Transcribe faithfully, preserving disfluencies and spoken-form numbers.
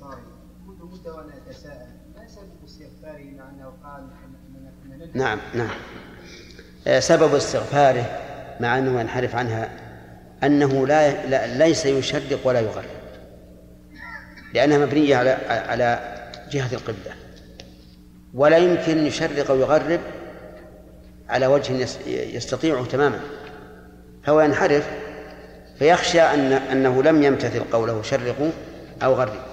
الأنصاري مدة مدة وأنا أتساءل ما سبب استغفاري مع أنه قال أن نعم نعم سبب استغفاره مع أنه ينحرف عنها أنه لا, لا ليس يشرق ولا يغرب، لأنها مبنية على على جهة القبلة، ولا يمكن يشرق ويغرب على وجه يستطيعه تماما، فهو ينحرف فيخشى أن أنه لم يمتثل قوله شرقوا أو غربوا.